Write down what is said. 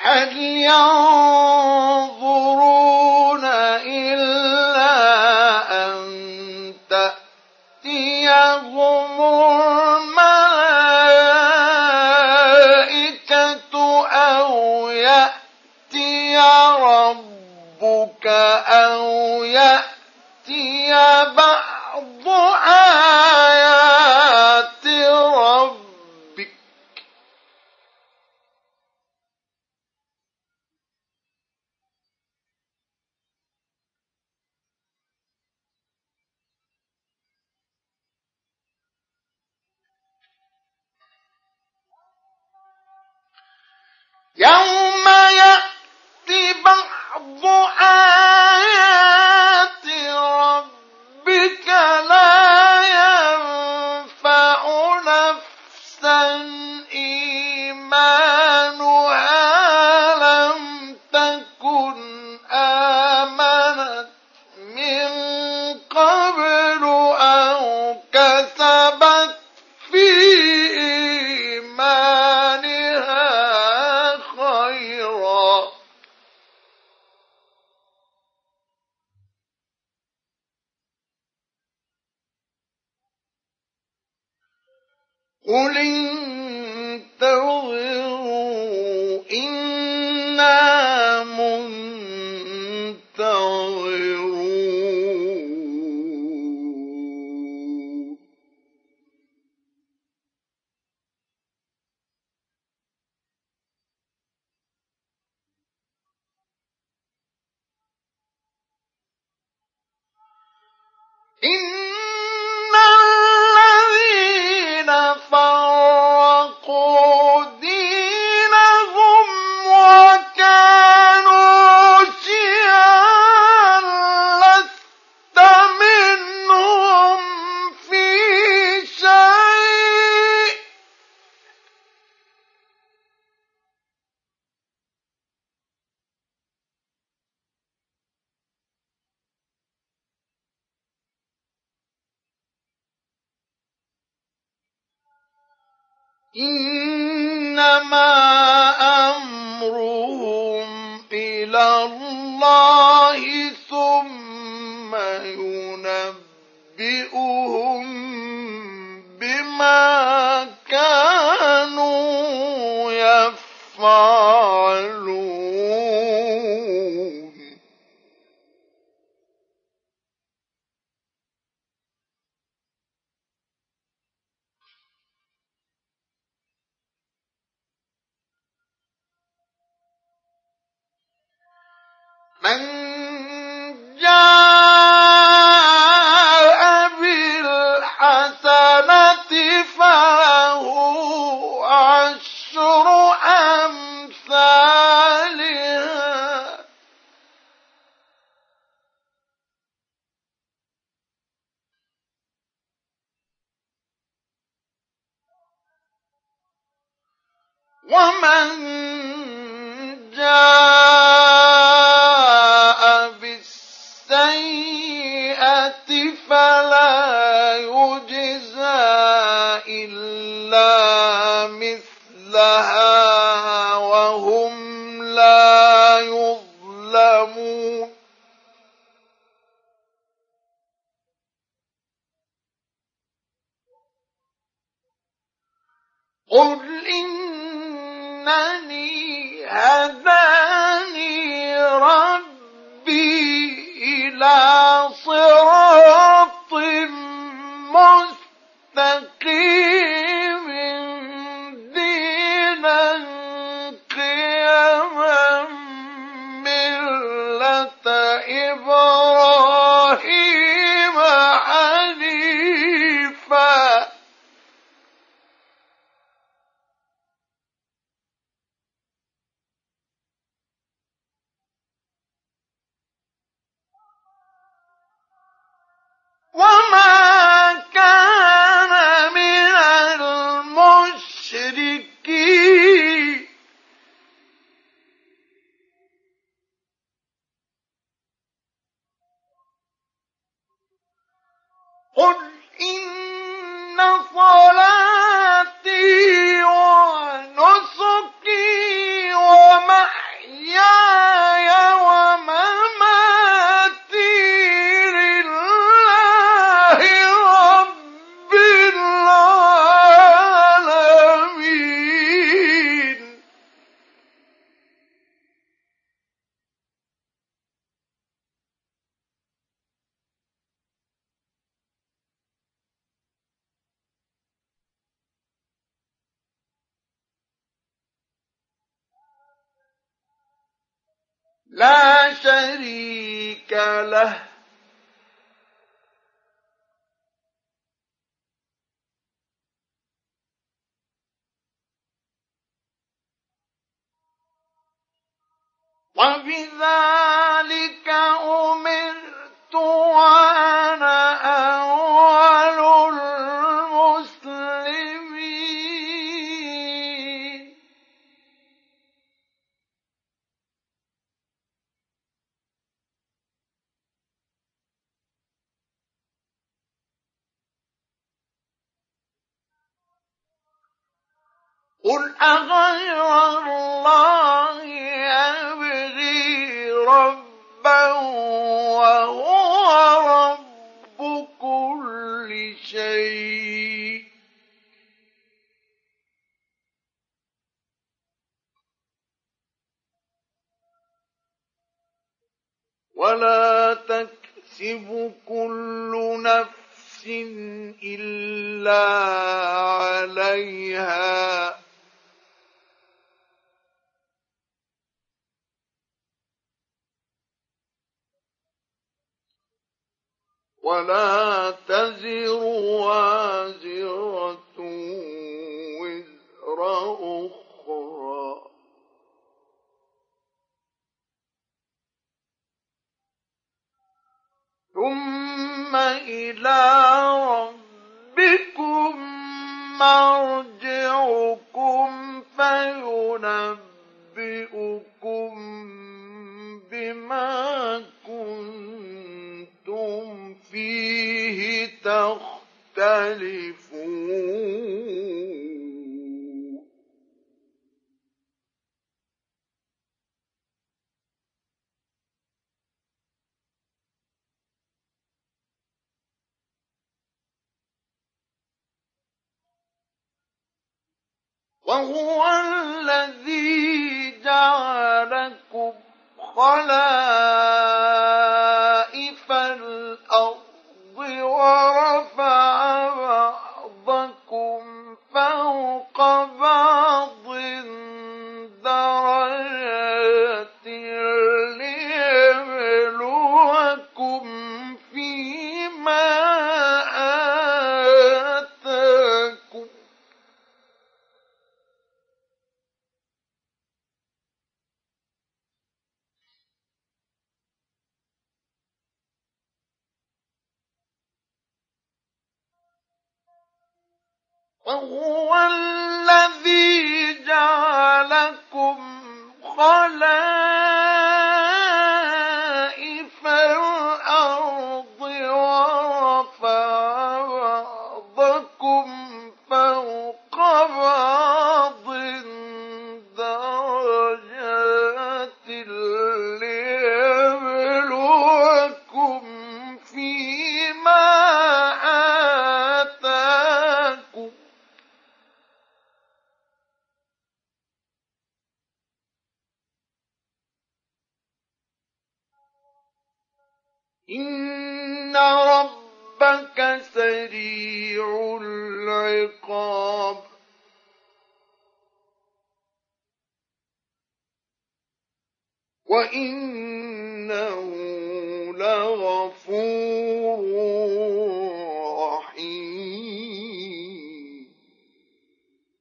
هل ينظرون إلا أن تأتيهم الملائكة أو يأتي ربك أو يأتي بعض آيات ربك يوم يأتي بعض آيات ربك لا ينفع نفسا إيمانها لم تكن آمنت من قبل أو كسبت في إيمانها خيرا قل انتظروا إنا منتظرون إن الذين فرقوا دينهم وكانوا شيعا لست منهم في شيء إنما أمرهم إلى الله ثم ينبئهم بما كانوا يفعلون من جاء بالحسنة فله عشر أمثالها ومن جاء بالسيئة فلا يجزى إلا مثلها وهم لا يظلمون قل إنني هداني ربي إلى صراط مستقيم دينا قيما ملة إبراهيم حنيفا لا شريك له. وبذلك أمرت وأنا أول المسلمين. قل أغير الله أبغي ربا وهو رب كل شيء ولا تكسب كل نفس إلا عليها ولا تزر وازرة وزر أخرى ثم إلى ربكم مرجعكم فينبئكم بما كنتم فيه تختلفون. وهو الذي جعلكم خلائف الأرض ورفع بعضكم فوق بعض درجات ليبلوكم فيما آتاكم وهو الذي جعلكم خلائف الأرض ورفع بعضكم فوق بعض درجات ليبلوكم فيما آتاكم إن ربك سريع العقاب وإنه